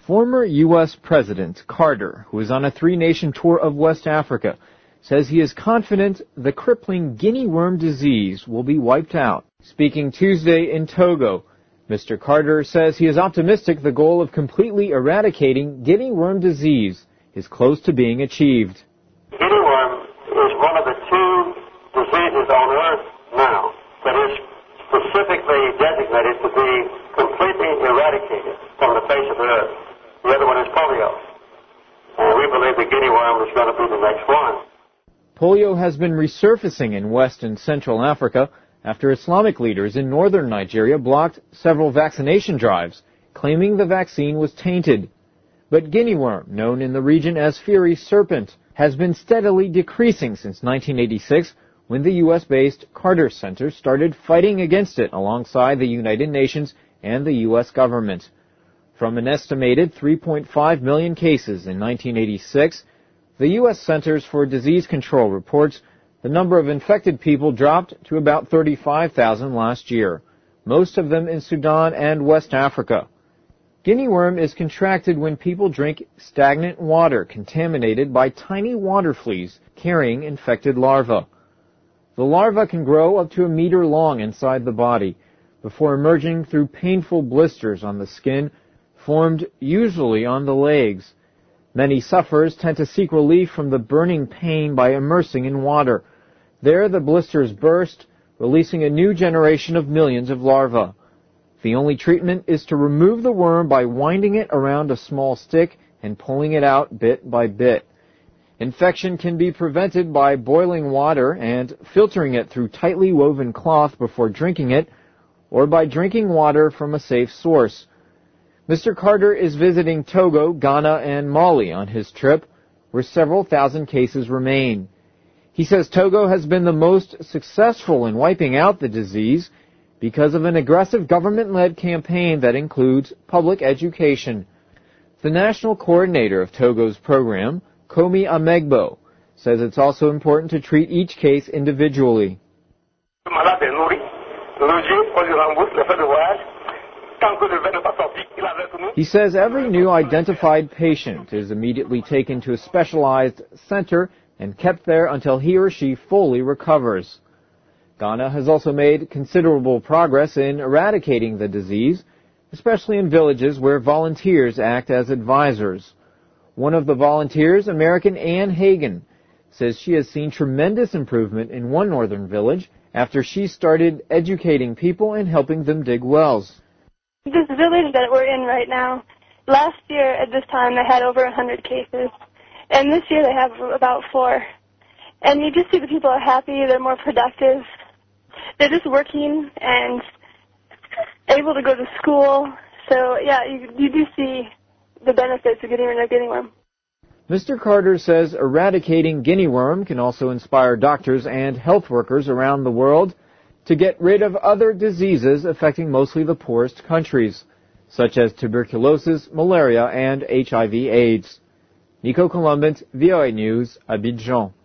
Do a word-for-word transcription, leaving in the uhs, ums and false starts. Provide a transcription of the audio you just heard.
Former U S President Carter, who is on a three-nation tour of West Africa, says he is confident the crippling guinea worm disease will be wiped out. Speaking Tuesday in Togo, Mister Carter says he is optimistic the goal of completely eradicating guinea worm disease is close to being achieved. Guinea worm is one of the two diseases on Earth now that is specifically designated to be completely eradicated from the face of the Earth. The other one is polio. And we believe the guinea worm is going to be the next one. Polio has been resurfacing in West and Central Africa after Islamic leaders in northern Nigeria blocked several vaccination drives, claiming the vaccine was tainted. But guinea worm, known in the region as fiery serpent, has been steadily decreasing since nineteen eighty-six, when the U S-based Carter Center started fighting against it alongside the United Nations and the U S government. From an estimated three point five million cases in nineteen eighty-six, the U S Centers for Disease Control reports the number of infected people dropped to about thirty-five thousand last year, most of them in Sudan and West Africa. Guinea worm is contracted when people drink stagnant water contaminated by tiny water fleas carrying infected larvae. The larva can grow up to a meter long inside the body before emerging through painful blisters on the skin, formed usually on the legs. Many sufferers tend to seek relief from the burning pain by immersing in water. There, the blisters burst, releasing a new generation of millions of larvae. The only treatment is to remove the worm by winding it around a small stick and pulling it out bit by bit. Infection can be prevented by boiling water and filtering it through tightly woven cloth before drinking it, or by drinking water from a safe source. Mister Carter is visiting Togo, Ghana, and Mali on his trip, where several thousand cases remain. He says Togo has been the most successful in wiping out the disease because of an aggressive government-led campaign that includes public education. The national coordinator of Togo's program, Komi Amegbo, says it's also important to treat each case individually. He says every new identified patient is immediately taken to a specialized center and kept there until he or she fully recovers. Ghana has also made considerable progress in eradicating the disease, especially in villages where volunteers act as advisors. One of the volunteers, American Ann Hagen, says she has seen tremendous improvement in one northern village after she started educating people and helping them dig wells. This village that we're in right now, last year at this time they had over one hundred cases, and this year they have about four. And you just see the people are happy, they're more productive, they're just working and able to go to school. So yeah, you, you do see the benefits of getting rid of guinea worm. Mister Carter says eradicating guinea worm can also inspire doctors and health workers around the world to get rid of other diseases affecting mostly the poorest countries, such as tuberculosis, malaria, and H I V AIDS. Nico Columbus, V O A News, Abidjan.